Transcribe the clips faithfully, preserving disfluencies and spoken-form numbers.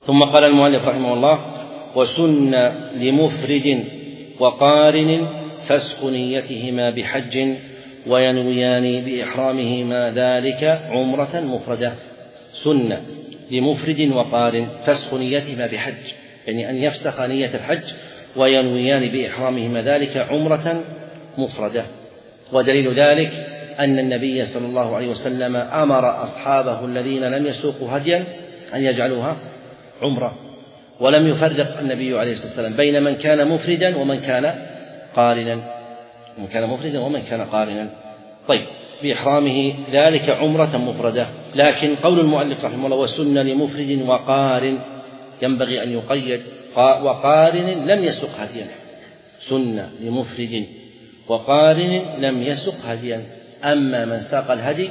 ثم قال المؤلف رحمه الله: وسن لمفرد وقارن فسخ نيتهما بحج وينويان بإحرامهما ذلك عمرة مفردة. سن لمفرد وقارن فسخ نيتهما بحج، يعني أن يفسخ نية الحج وينويان بإحرامهما ذلك عمرة مفردة. ودليل ذلك أن النبي صلى الله عليه وسلم أمر أصحابه الذين لم يسوقوا هديا أن يجعلوها عمرة، ولم يفرق النبي عليه الصلاة والسلام بين من كان مفردا ومن كان قارنا من كان مفردا ومن كان قارنا طيب بإحرامه ذلك عمرة مفردة. لكن قول المؤلف رحمه الله: وسن لمفرد وقارن، ينبغي أن يقيد وقارن لم يسق هديا. سن لمفرد وقارن لم يسق هديا، أما من ساق الهدي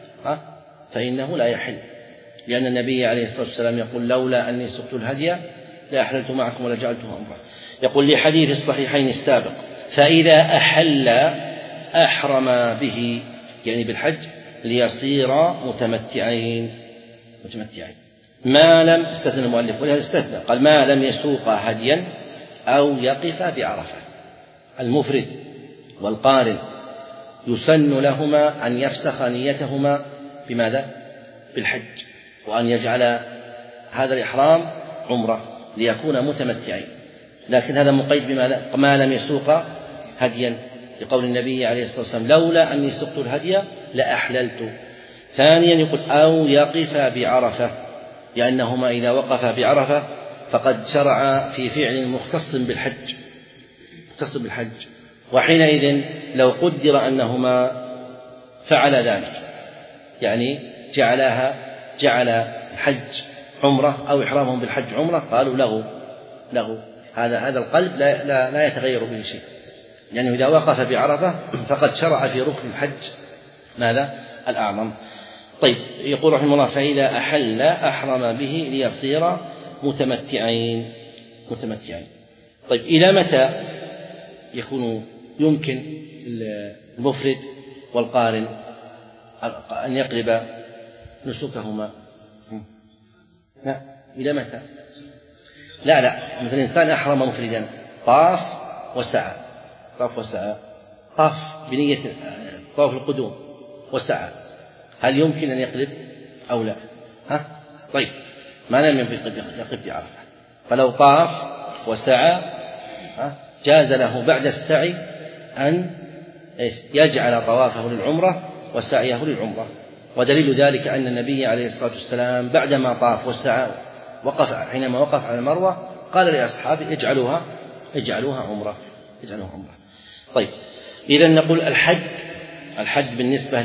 فإنه لا يحل، لأن النبي عليه الصلاة والسلام يقول: لولا أني سقت الهدي لأحللت معكم ولجعلته عمرة. يقول لحديث الصحيحين السابق: فإذا أحل أحرم به، يعني بالحج، ليصير متمتعين متمتعين ما لم استثنى المؤلف، ولهذا استثنى قال: ما لم يسوق هديا أو يقف بعرفة. المفرد والقارن يسن لهما أن يفسخ نيتهما بماذا؟ بالحج، وأن يجعل هذا الإحرام عمرة ليكون متمتعين، لكن هذا مقيد بماذا؟ ما لم يسوق هديا، لقول النبي عليه الصلاة والسلام: لولا أني سقت الهدي لأحللت. ثانيا يقول: أو يقف بعرفة، لأنهما إذا وقف بعرفة فقد شرع في فعل مختص بالحج مختص بالحج وحينئذ لو قدر أنهما فعل ذلك، يعني جعلها جعل الحج عمرة أو إحرامهم بالحج عمرة، قالوا له له هذا هذا القلب لا, لا, لا يتغير به شيء، يعني إذا وقف بعرفة فقد شرع في ركن الحج ماذا؟ الأعظم. طيب يقول رحمه الله: فإذا أحل أحرم به ليصير متمتعين متمتعين طيب إلى متى يكون يمكن المفرد والقارن أن يقلب نسكهما؟ لا، إلى متى؟ لا لا مثل الإنسان أحرم مفردا، طاف وسعى طاف وسعى طاف بنية طواف القدوم وسعى، هل يمكن أن يقلب أو لا؟ ها؟ طيب ما لم يقلب بعرفة، فلو طاف وسعى جاز له بعد السعي أن يجعل طوافه للعمرة وسعيه للعمرة. ودليل ذلك أن النبي عليه الصلاة والسلام بعدما طاف وسعى وقف حينما وقف على المروة قال لأصحابه: اجعلوها اجعلوها عمرة اجعلوها عمرة. طيب إذا نقول الحج الحج بالنسبة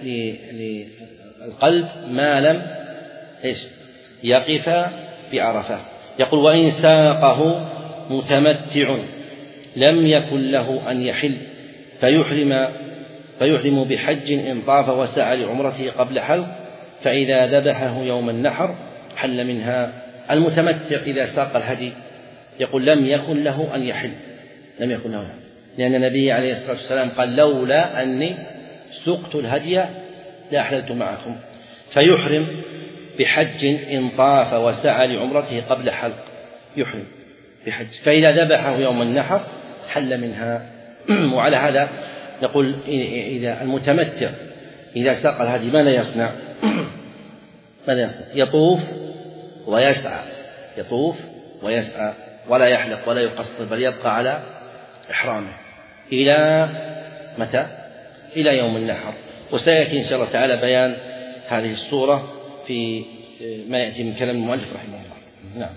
للقلب ما لم إيش يقف بعرفة. يقول: وإن ساقه متمتع لم يكن له أن يحل فيحرم فيحرم بحج إن طاف وسعى لعمرته قبل حلق، فإذا ذبحه يوم النحر حل منها. المتمتع إذا ساق الهدي يقول لم يكن له أن يحل لم يكن له يعني. لأن النبي عليه الصلاة والسلام قال: لولا أني سقت الهدي لأحللت معكم، فيحرم بحج إن طاف وسعى لعمرته قبل حلق، يحرم بحج، فإذا ذبحه يوم النحر حل منها. وعلى هذا نقول: إذا المتمتع إذا ساق الهدي ماذا يصنع؟ ماذا يصنع؟ يطوف ويسعى يطوف ويسعى ولا يحلق ولا يقصر، بل يبقى على إحرامه إلى متى؟ إلى يوم النحر. وسيأتي إن شاء الله تعالى بيان هذه الصورة في ما يأتي من كلام المؤلف رحمه الله. نعم.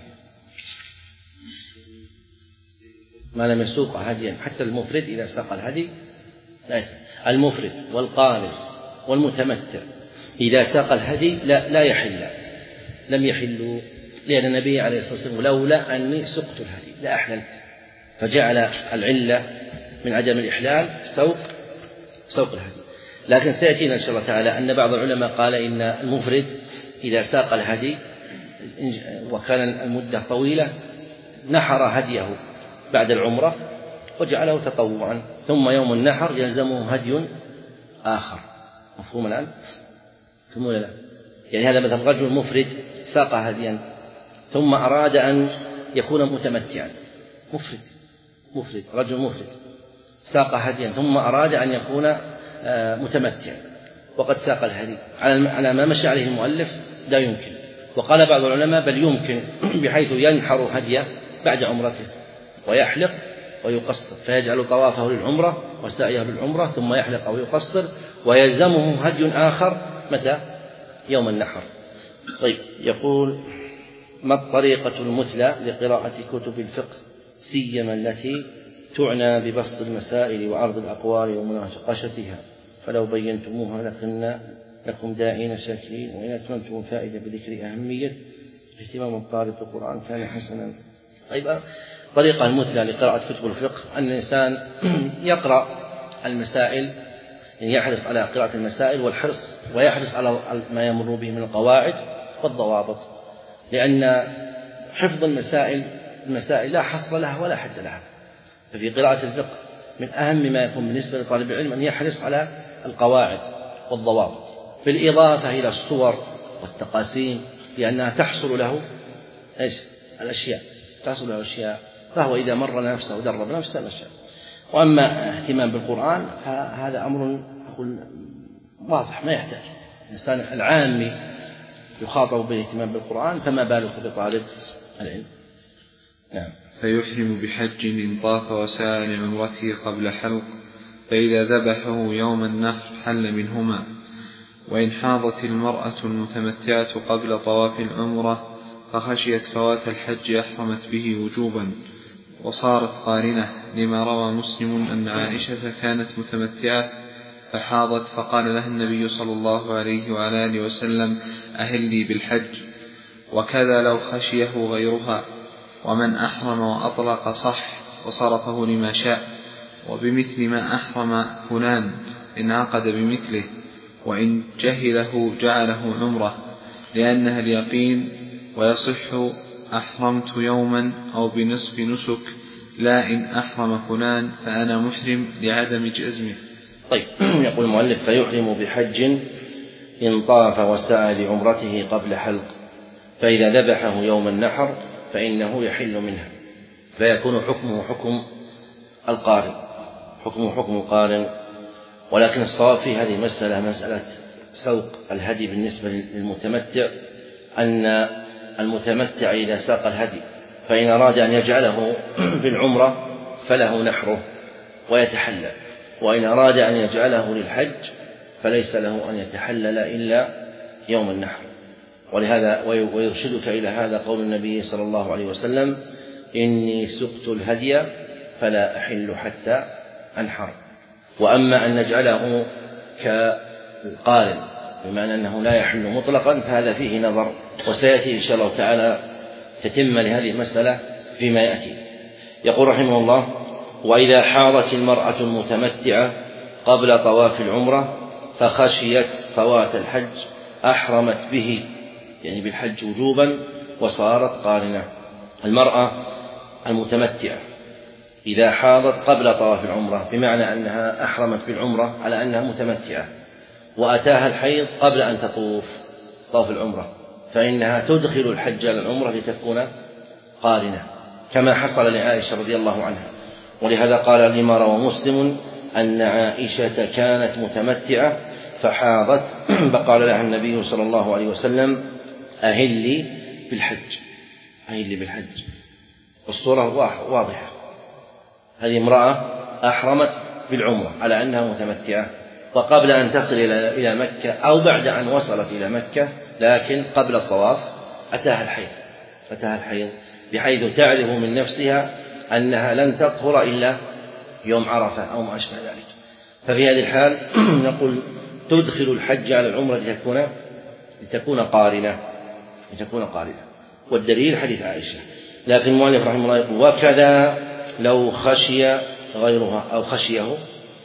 ما لم يسوق هديا، حتى المفرد إذا ساق الهدي لا يتم. المفرد والقارن والمتمتع إذا ساق الهدي لا, لا يحل لم يحلوا، لأن النبي عليه الصلاة والسلام: لولا أني سقت الهدي لأحللت، فجعل العلة من عدم الإحلال سوق سوق الهدي. لكن سيأتينا إن شاء الله تعالى أن بعض العلماء قال إن المفرد إذا ساق الهدي وكان المدة طويلة نحر هديه بعد العمرة وجعله تطوعا، ثم يوم النحر يلزمه هدي آخر. مفهوم الآن؟ مفهوم ولا لا؟ يعني هذا مثلا رجل مفرد ساق هديا ثم أراد أن يكون متمتعا، مفرد مفرد رجل مفرد ساق هديا ثم أراد أن يكون متمتعا وقد ساق الهدي على ما مشى عليه المؤلف لا يمكن. وقال بعض العلماء بل يمكن، بحيث ينحر هديه بعد عمرته ويحلق ويقصر، فيجعل طوافه للعمرة وسعيه للعمرة ثم يحلق أو يقصر، ويلزمه هدي آخر متى؟ يوم النحر. طيب، يقول: ما الطريقة المثلى لقراءة كتب الفقه سيما التي تعنى ببسط المسائل وعرض الأقوال ومناقشتها؟ فلو بينتموها لكنا لكم داعين شاكرين، وإن أتممتم الفائدة بذكر أهمية اهتمام الطالب بالقرآن كان حسنا. طيب، الطريقة المثلى لقراءة كتب الفقه أن الإنسان يقرأ المسائل، يعني يحرص على قراءة المسائل والحرص ويحرص على ما يمر به من القواعد والضوابط، لأن حفظ المسائل المسائل لا حصر لها ولا حد لها. ففي قراءة الفقه من أهم ما يكون بالنسبة لطالب العلم أن يحرص على القواعد والضوابط، بالإضافة إلى الصور والتقاسيم، لأنها تحصل له إيش؟ الأشياء تحصل له الأشياء، فهو إذا مر نفسه ودرب نفسه الأشياء. وأما اهتمام بالقرآن فهذا أمر أقول واضح ما يحتاج الإنسان العامي يخاطب بالاهتمام بالقرآن، فما بالك بطالب العلم. نعم. فيحرم بحج إن طاف وسعى لعمرته قبل حلق، فإذا ذبحه يوم النحر حل منهما. وإن حاضت المرأة المتمتعة قبل طواف العمرة فخشيت فوات الحج أحرمت به وجوبا وصارت قارنة، لما روى مسلم أن عائشة كانت متمتعة فحاضت فقال لها النبي صلى الله عليه وعلى آله وسلم: أهلي بالحج. وكذا لو خشيه غيرها. ومن أحرم وأطلق صح وصرفه لما شاء، وبمثل ما أحرم فلان انعقد بمثله، وإن جهله جعله عمره لأنها اليقين، ويصح أحرمت يوما أو بنصف نسك، لا إن أحرم فلان فأنا محرم لعدم جزمه. طيب، يقول المؤلف: فيحرم بحج إن طاف وسعى لعمرته قبل حلق، فإذا ذبحه يوم النحر فإنه يحل منها، فيكون حكمه حكم القارن حكمه حكم القارن. ولكن الصواب في هذه المسألة مسألة سوق الهدي بالنسبة للمتمتع، أن المتمتع إذا ساق الهدي فإن أراد أن يجعله في العمرة فله نحره ويتحلل، وإن أراد أن يجعله للحج فليس له أن يتحلل إلا يوم النحر. ولهذا ويرشدك إلى هذا قول النبي صلى الله عليه وسلم: إني سقت الهدي فلا أحل حتى أنحر. وأما أن نجعله كالقارن بمعنى أنه لا يحل مطلقا فهذا فيه نظر، وسيأتي إن شاء الله تعالى تتم لهذه المسألة فيما يأتي. يقول رحمه الله: وإذا حاضت المرأة المتمتعة قبل طواف العمرة فخشيت فوات الحج أحرمت به، يعني بالحج وجوبا، وصارت قارنة. المرأة المتمتعة إذا حاضت قبل طواف العمرة بمعنى أنها أحرمت بالعمرة على أنها متمتعة وأتاها الحيض قبل أن تطوف طواف العمرة، فإنها تدخل الحج على العمرة لتكون قارنة، كما حصل لعائشة رضي الله عنها. ولهذا قال لما روى مسلم أن عائشة كانت متمتعة فحاضت فقال لها النبي صلى الله عليه وسلم: أهلي بالحج أهلي بالحج. الصورة واضحة، هذه امرأة أحرمت بالعمرة على أنها متمتعة، وقبل أن تصل إلى مكة أو بعد أن وصلت إلى مكة لكن قبل الطواف أتاها الحيض أتاها الحيض بحيث تعرف من نفسها أنها لن تطهر إلا يوم عرفة أو ما أشبه ذلك. ففي هذه الحال نقول تدخل الحج على العمرة لتكون لتكون قارنة لتكون قارنة والدليل حديث عائشة. لكن المؤلف رحمه الله يقول: وكذا لو خشي غيرها أو خشيه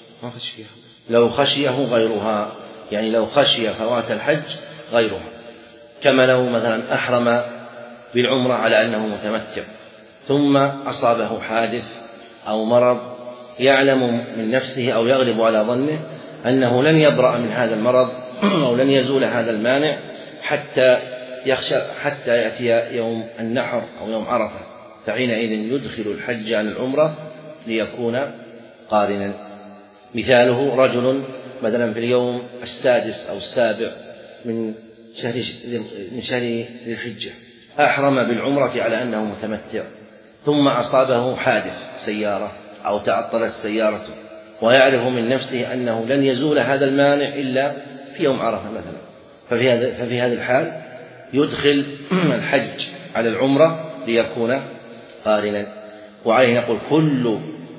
لو خشيه غيرها، يعني لو خشي فوات الحج غيرها، كما لو مثلا أحرم بالعمرة على أنه متمتع ثم أصابه حادث أو مرض يعلم من نفسه أو يغلب على ظنه أنه لن يبرأ من هذا المرض أو لن يزول هذا المانع حتى يخشى حتى يأتي يوم النحر أو يوم عرفة، فحينئذ يدخل الحج على العمرة ليكون قارنا. مثاله رجل مثلا في اليوم السادس أو السابع من شهر من شهر ذي الحجة أحرم بالعمرة على أنه متمتع، ثم أصابه حادث سيارة أو تعطلت سيارته، ويعرف من نفسه أنه لن يزول هذا المانع إلا في يوم عرفة مثلا، ففي هذا ففي هذه الحال يدخل الحج على العمرة ليكون قارنا. وعليه نقول كل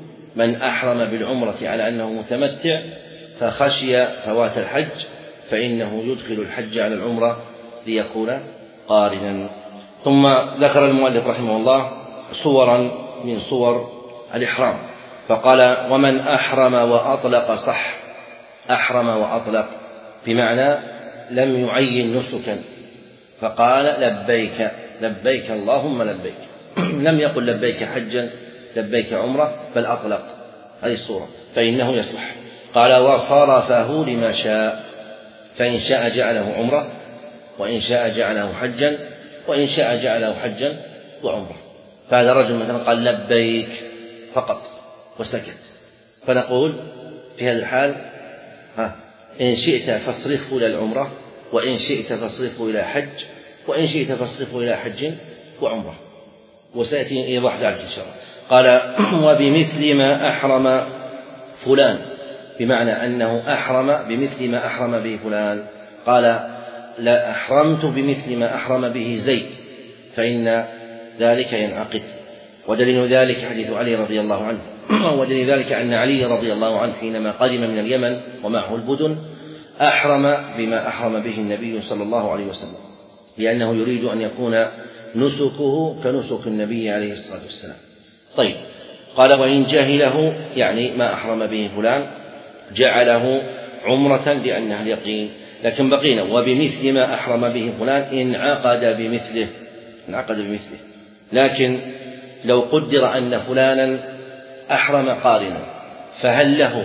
من أحرم بالعمرة على أنه متمتع فخشي فوات الحج فإنه يدخل الحج على العمرة ليكون قارنا. ثم ذكر المؤلف رحمه الله صورا من صور الإحرام، فقال ومن أحرم وأطلق صح. أحرم وأطلق بمعنى لم يعين نسكا فقال لبيك لبيك اللهم لبيك، لم يقل لبيك حجا لبيك عمرة بل أطلق، هذه الصورة فإنه يصح. قال وصرفه لما شاء، فإن شاء جعله عمرة، وإن شاء جعله حجا، وإن شاء جعله حجا وعمرة. فهذا رجل مثلا قال لبيك فقط وسكت، فنقول في هذا الحال ها إن شئت فاصرفه إلى العمرة، وإن شئت فاصرفه إلى حج، وإن شئت فاصرفه إلى حج وعمرة، وسيأتي إيضاح ذلك إن شاء الله. قال وبمثل ما أحرم فلان، بمعنى أنه أحرم بمثل ما أحرم به فلان. قال لا أحرمت بمثل ما أحرم به زيد، فإن ذلك ينعقد. ودليل ذلك حديث علي رضي الله عنه، ودليل ذلك أن علي رضي الله عنه حينما قدم من اليمن ومعه البدن أحرم بما أحرم به النبي صلى الله عليه وسلم، لأنه يريد أن يكون نسكه كنسك النبي عليه الصلاة والسلام. طيب، قال وإن جهله يعني ما أحرم به فلان جعله عمرة لأنها اليقين، لكن بقينا وبمثل ما أحرم به فلان انعقد بمثله انعقد بمثله. لكن لو قدر أن فلانا أحرم قارنا فهل له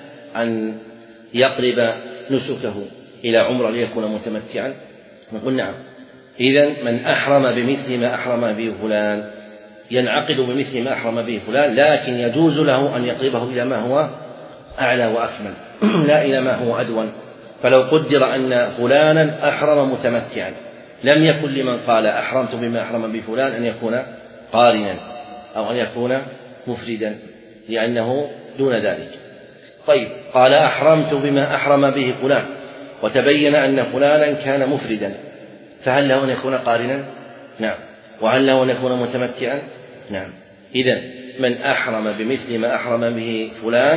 أن يقلب نسكه إلى عمرة ليكون متمتعا؟ نقول نعم. إذن من أحرم بمثل ما أحرم به فلان ينعقد بمثل ما أحرم به فلان، لكن يجوز له أن يقلبه إلى ما هو أعلى وأكمل لا إلى ما هو أدون. فلو قدر أن فلانا أحرم متمتعا لم يكن لمن قال أحرمت بما أحرم به فلان أن يكون قارنا أو أن يكون مفردا، لأنه دون ذلك. طيب، قال أحرمت بما أحرم به فلان وتبين أن فلانا كان مفردا، فهل له أن يكون قارنا؟ نعم. وهل له أن يكون متمتعا؟ نعم. إذن من أحرم بمثل ما أحرم به فلان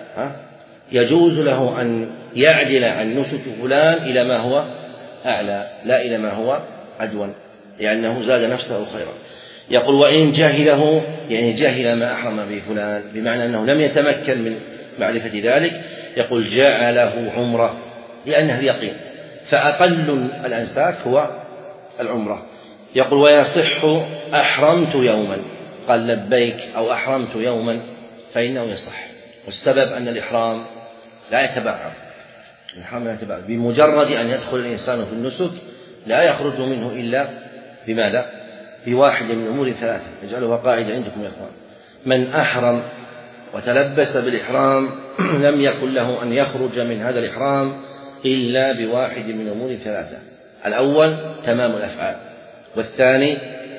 يجوز له أن يعدل عن نسك فلان إلى ما هو أعلى لا إلى ما هو أدون، لأنه زاد نفسه خيرا. يقول وإن جهله يعني جهل ما أحرم به فلان بمعنى أنه لم يتمكن من معرفة ذلك، يقول جعله عمرة لأنه اليقين، فأقل الأنساك هو العمرة. يقول ويصح أحرمت يوما، قال لبيك أو أحرمت يوما فإنه يصح. والسبب أن الإحرام لا يتبعض، الإحرام لا يتبعض، بمجرد أن يدخل الإنسان في النسك لا يخرج منه إلا بماذا؟ بواحد من أمور ثلاثة، اجعلوها قاعدة عندكم يا أخوان. من أحرم وتلبس بالإحرام لم يكن له أن يخرج من هذا الإحرام إلا بواحد من أمور ثلاثة: الأول تمام الأفعال، والثاني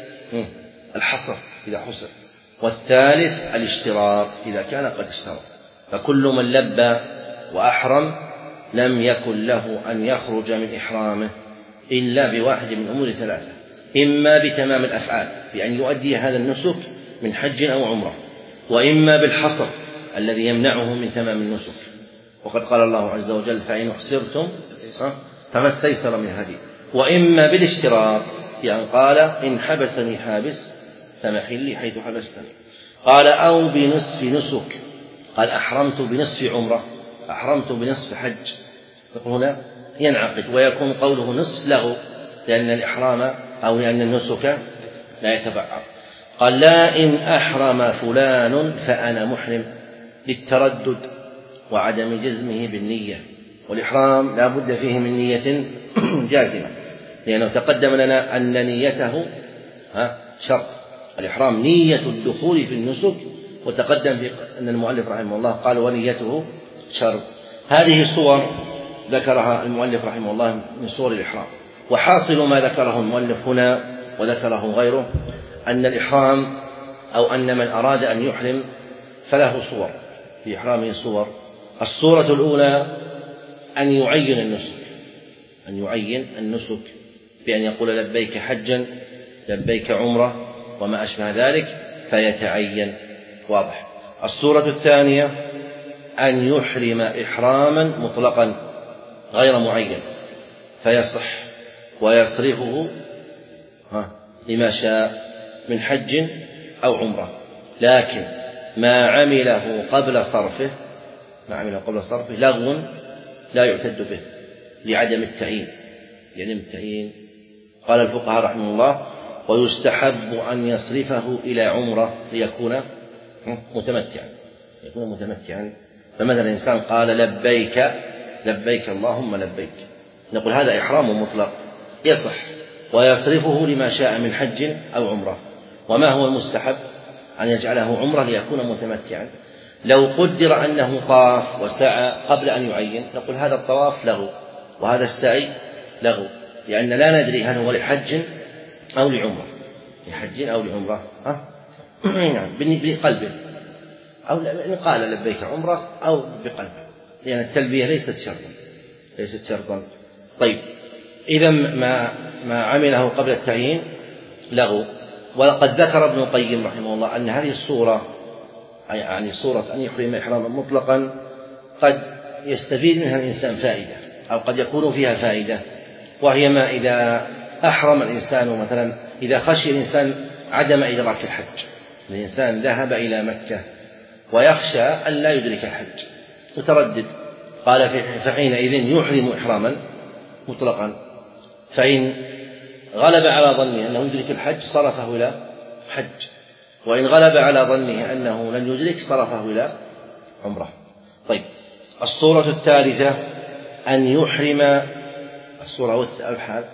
الحصر إذا حصر، والثالث الاشتراط إذا كان قد اشترط. فكل من لبى وأحرم لم يكن له أن يخرج من إحرامه إلا بواحد من أمور ثلاثة: إما بتمام الأفعال بأن يؤدي هذا النسك من حج أو عمرة، وإما بالحصر الذي يمنعه من تمام النسك، وقد قال الله عز وجل فإن أحصرتم فما استيسر من هدي، وإما بالاشتراط بأن قال إن حبسني حابس فمحلي حيث حبستني. قال أو بنصف نسك، قال أحرمت بنصف عمرة، أحرمت بنصف حج، هنا ينعقد ويكون قوله نصف له لأن الإحرام أو لأن النسك لا يتبعض. قال لا إن أحرم فلان فأنا محرم، للتردد وعدم جزمه بالنية، والإحرام لا بد فيه من نية جازمة، لأنه تقدم لنا أن نيته شرط الإحرام نية الدخول في النسك، وتقدم في أن المؤلف رحمه الله قال ونيته شرط. هذه صور ذكرها المؤلف رحمه الله من صور الإحرام. وحاصل ما ذكره المؤلف هنا وذكره غيره أن الإحرام أو أن من أراد أن يحرم فله صور في إحرامه صور. الصورة الأولى أن يعين النسك أن يعين النسك بأن يقول لبيك حجا لبيك عمرة وما أشبه ذلك فيتعين. واضح. الصورة الثانية أن يحرم إحراما مطلقا غير معين فيصح ويصرفه لما شاء من حج أو عمرة، لكن ما عمله قبل صرفه ما عمله قبل صرفه لغو لا يعتد به لعدم التعيين يعني التعيين. قال الفقهاء رحمه الله ويستحب أن يصرفه إلى عمرة ليكون متمتعا يكون متمتعا. فمثلا الإنسان قال لبيك لبيك اللهم لبيك، نقول هذا إحرام مطلق يصح ويصرفه لما شاء من حج أو عمرة. وما هو المستحب؟ أن يجعله عمرة ليكون متمتعا. لو قدر أنه طاف وسعى قبل أن يعين نقول هذا الطواف لغو وهذا السعي لغو، لأن لا ندري هل هو لحج أو لعمرة لحج أو لعمرة ها بقلبه أو إن قال لبيك عمرة أو بقلبه، لأن التلبية ليست شرطا ليست شرطا. طيب إذا ما ما عمله قبل التعيين لغو. ولقد ذكر ابن القيم رحمه الله أن هذه الصورة يعني صورة أن يحرم إحراما مطلقا قد يستفيد منها الإنسان فائدة أو قد يكون فيها فائدة، وهي ما إذا أحرم الإنسان مثلا إذا خشي الإنسان عدم إدراك الحج، الإنسان ذهب إلى مكة ويخشى أن لا يدرك الحج متردد، قال فحينئذ يحرم إحراما مطلقا، فإن غلب على ظنه أنه يدرك الحج صرفه إلى حج، وإن غلب على ظنه أنه لن يدرك صرفه إلى عمرة. طيب الصورة الثالثة أن يحرم الصورة الحال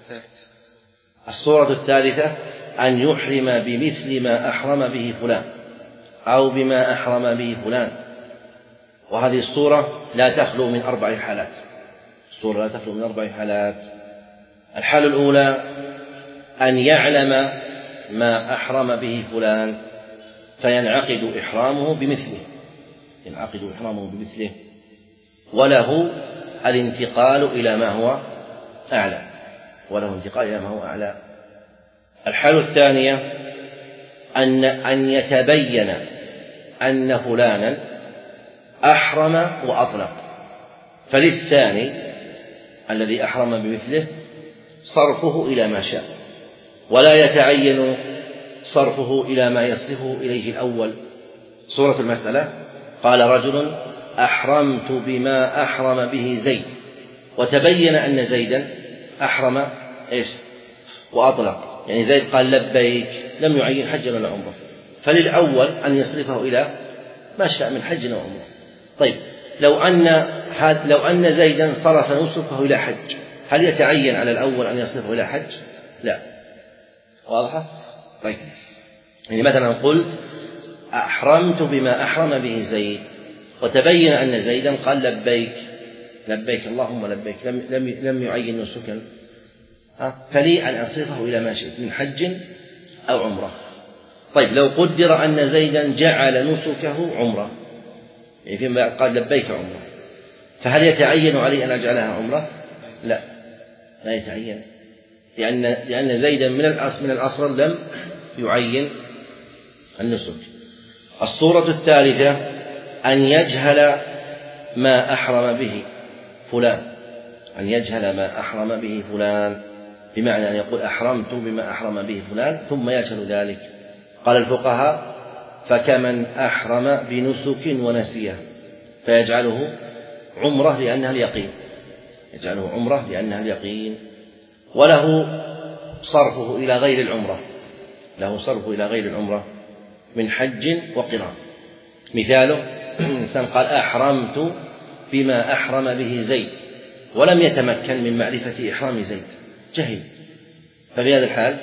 الصورة الثالثة أن يحرم بمثل ما أحرم به فلان أو بما أحرم به فلان. وهذه الصورة لا تخلو من أربع حالات الصورة لا تخلو من أربع حالات. الحالة الأولى أن يعلم ما أحرم به فلان فينعقد إحرامه بمثله ينعقد إحرامه بمثله وله الانتقال إلى ما هو أعلى وله انتقال إلى ما هو أعلى. الحالة الثانية أن أن يتبين أن فلانا أحرم وأطلق، فللثاني الذي أحرم بمثله صرفه إلى ما شاء ولا يتعين صرفه إلى ما يصرفه إليه الأول. صورة المسألة قال رجل أحرمت بما أحرم به زيد، وتبين أن زيدا أحرم إيش وأطلق، يعني زيد قال لبيك لم يعين حجا ولا عمره، فللأول أن يصرفه إلى ما شاء من حج وعمره. طيب لو أن لو أن زيدا صرف نسكه إلى حج هل يتعين على الأول أن يصرفه إلى حج؟ لا. واضحة؟ طيب يعني مثلا قلت أحرمت بما أحرم به زيد وتبين أن زيدا قال لبيك لبيك اللهم لبيك لم, لم, لم يعين نسكا، فلي أن أصرفه إلى ما شئت من حج أو عمرة. طيب لو قدر أن زيدا جعل نسكه عمرة يعني فيما قال لبيك عمرة، فهل يتعين علي أن أجعلها عمرة؟ لا لا يتعين، لأن لأن زيدا من الأصل من الأصل لم يعين النسك. الصورة الثالثة أن يجهل ما أحرم به فلان أن يجهل ما أحرم به فلان بمعنى أن يقول أحرمت بما أحرم به فلان ثم يجهل ذلك. قال الفقهاء فكمن أحرم بنسك ونسيه فيجعله عمرة لأنها اليقين يجعله عمرة لأنها اليقين وله صرفه إلى غير العمرة له صرفه إلى غير العمرة من حج وقران. مثاله الإنسان قال أحرمت بما أحرم به زيد ولم يتمكن من معرفة إحرام زيد، جهل ففي هذا الحال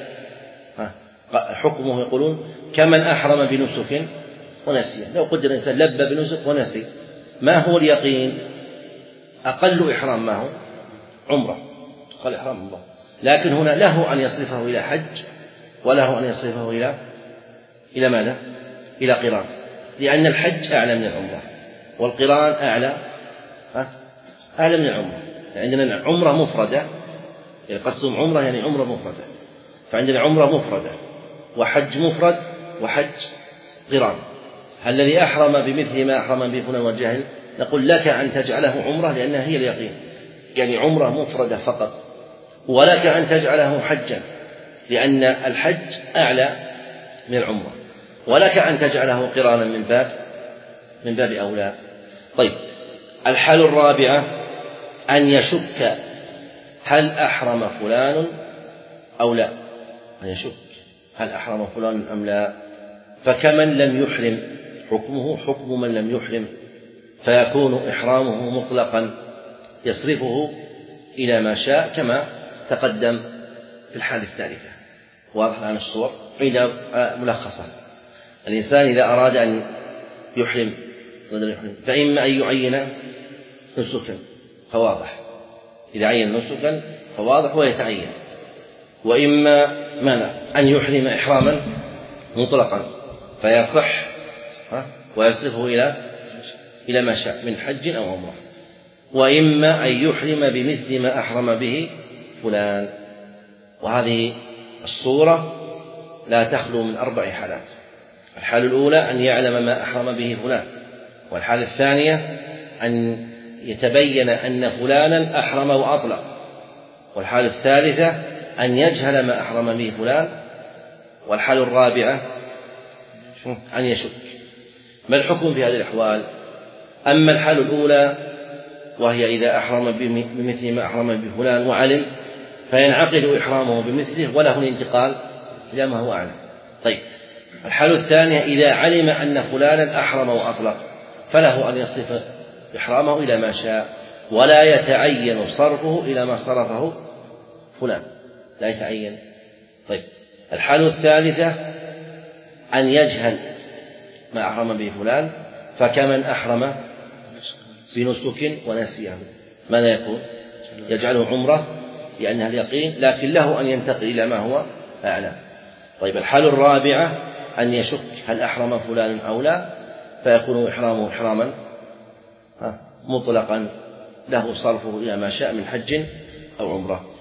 حكمه يقولون كمن أحرم بنسك ونسي. لو قدر الإنسان لبى بنسك ونسي، ما هو اليقين؟ أقل إحرام ما هو؟ عمرة، أقل إحرام عمرة. لكن هنا له أن يصرفه إلى حج وله أن يصرفه إلى إلى ماذا؟ إلى قران، لأن الحج أعلى من العمرة والقران أعلى أعلى من العمرة. عندنا عمرة مفردة، يعني قصدهم عمرة يعني عمرة مفردة، فعندنا عمرة مفردة وحج مفرد وحج قران. الذي أحرم بمثل ما أحرم به فلان والجاهل نقول لك أن تجعله عمرة لأنها هي اليقين، يعني عمرة مفردة فقط، ولك أن تجعله حجا لأن الحج أعلى من العمرة، ولك أن تجعله قرانا من باب من باب أولى. طيب، الحال الرابعة أن يشك هل أحرم فلان أو لا، أن يشك هل أحرم فلان أم لا، فكمن لم يحرم حكمه حكم من لم يحرم، فيكون إحرامه مطلقا يصرفه إلى ما شاء كما تقدم في الحالة الثالثة. واضح عن الصور؟ عند ملخصة، الإنسان إذا أراد أن يحرم فإما أن يعين نسكا فواضح، إذا عين نسكا فواضح ويتعين، وإما منع أن يحرم إحراما مطلقا فيصح ويصرفه إلى إلى ما شاء من حج أو عمرة، وإما أن يحرم بمثل ما أحرم به فلان. وهذه الصورة لا تخلو من أربع حالات. الحالة الأولى أن يعلم ما أحرم به فلان، والحالة الثانية أن يتبين أن فلانا أحرم وأطلق، والحالة الثالثة أن يجهل ما أحرم به فلان، والحالة الرابعة أن يشك. ما الحكم في هذه الأحوال؟ أما الحالة الأولى وهي إذا أحرم بمثل ما أحرم به فلان وعلم فينعقد إحرامه بمثله وله الانتقال إلى ما هو أعلى. طيب، الحالة الثانية إذا علم أن فلانا أحرم وأطلق فله أن يصرف إحرامه إلى ما شاء ولا يتعين صرفه إلى ما صرفه فلان، لا يتعين. طيب، الحالة الثالثة أن يجهل ما أحرم به فلان، فكمن أحرم بنسك ونسيه ماذا يكون؟ يجعله عمرة لأنها اليقين، لكن له أن ينتقل إلى ما هو أعلى. طيب، الحالة الرابعة أن يشك هل أحرم فلان أو لا، فيكون إحرامه إحراما مطلقا له صرفه إلى ما شاء من حج أو عمرة.